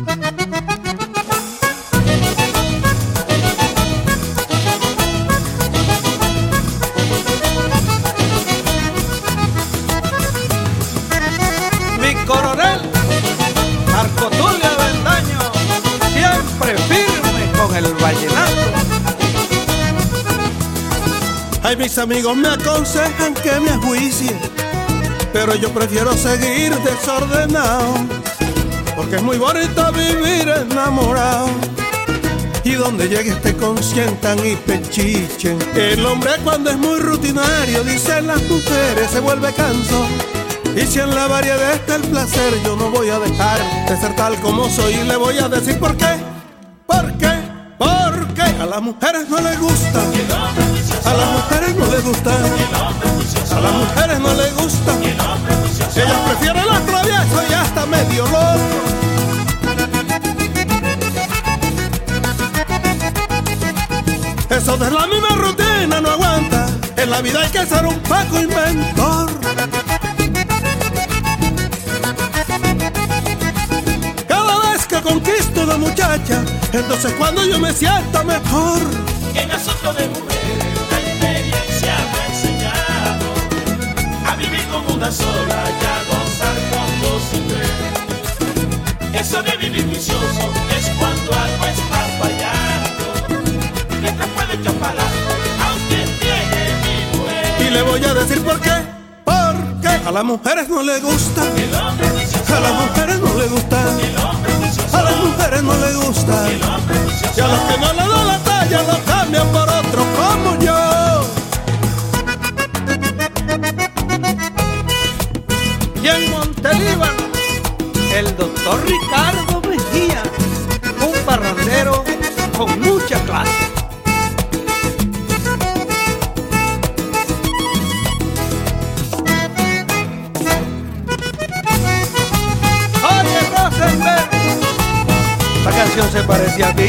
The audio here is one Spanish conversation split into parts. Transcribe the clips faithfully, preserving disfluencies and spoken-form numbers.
Mi coronel Marco Tulio Avendaño, siempre firme con el vallenato. Ay, mis amigos me aconsejan que me ajuicie, pero yo prefiero seguir desordenado, porque es muy bonito vivir enamorado. Y donde llegue te consientan y pechichen. El hombre cuando es muy rutinario, dicen las mujeres, se vuelve cansón. Y si en la variedad está el placer, yo no voy a dejar de ser tal como soy. Y le voy a decir por qué, por qué, porque a las mujeres no les gusta, a las mujeres no les gusta, a las mujeres no les gusta. Ellas prefieren los traviesos y hasta medio loco. Eso de la misma rutina no aguanta. En la vida hay que ser un Paco inventor. Cada vez que conquisto una muchacha, entonces cuando yo me siento mejor. En asunto de mujeres la experiencia me ha enseñado a vivir como una sola y a gozar con dos y tres. Eso de vivir vicioso es cuando algo está fallando. Mientras puede echar para adelante, aunque tiene mi mujer. Y le voy a decir por qué, porque a las mujeres no les gusta, El hombre vicioso, a las mujeres no les gusta, el hombre vicioso, a las mujeres no les gusta. el hombre vicioso. Y a los que no le dan la talla lo cambian por otro como yo. Y en Montelíbano, el doctor Ricardo Mejía, un parrandero con mucha clase. Oye, Rosenberg, esta canción se parece a ti.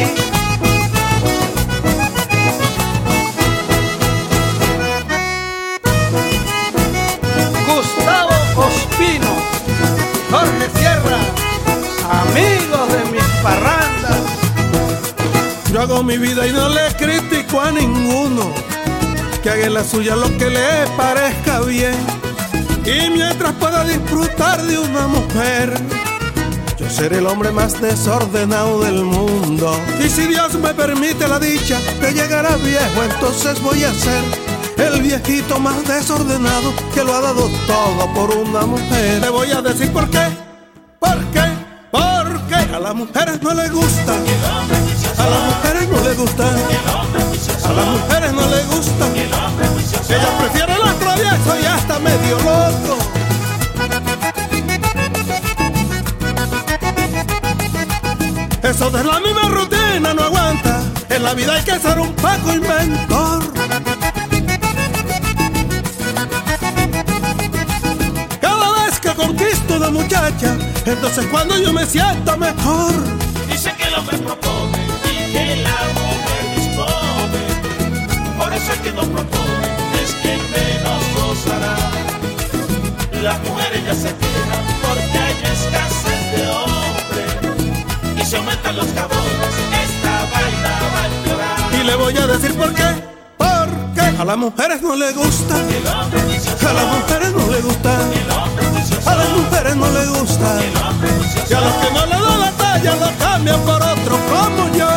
Gustavo Ospino, Jorge Sierra, amigos de mis parrandas. Yo hago mi vida y no le critico a ninguno, que haga en la suya lo que le parezca bien. Y mientras pueda disfrutar de una mujer, yo seré el hombre más desordenado del mundo. Y si Dios me permite la dicha de llegar a viejo, entonces voy a ser el viejito más desordenado que lo ha dado todo por una mujer. Le voy a decir por qué, por qué, porque a las mujeres no les gusta, a las mujeres no les gusta, a las mujeres no les gusta. Ellas prefieren los traviesos y hasta medio loco. Eso de la misma rutina no aguanta. En la vida hay que ser un Paco inventor. Cada vez que conquisto una muchacha, entonces cuando yo me siento mejor. Dice que el hombre propone y que la mujer dispone. Por eso el que no propone es quien menos gozará. Las mujeres ya se quejan porque hay escasez de hombres. Y si aumentan los cabrones, esta vaina va a empeorar. Y le voy a decir por qué, porque a las mujeres no les gusta, El hombre vicioso, a las mujeres no les gusta, el hombre vicioso, a las mujeres no les gusta. el hombre vicioso. Y a los que no le dan la talla lo cambian por otro como yo.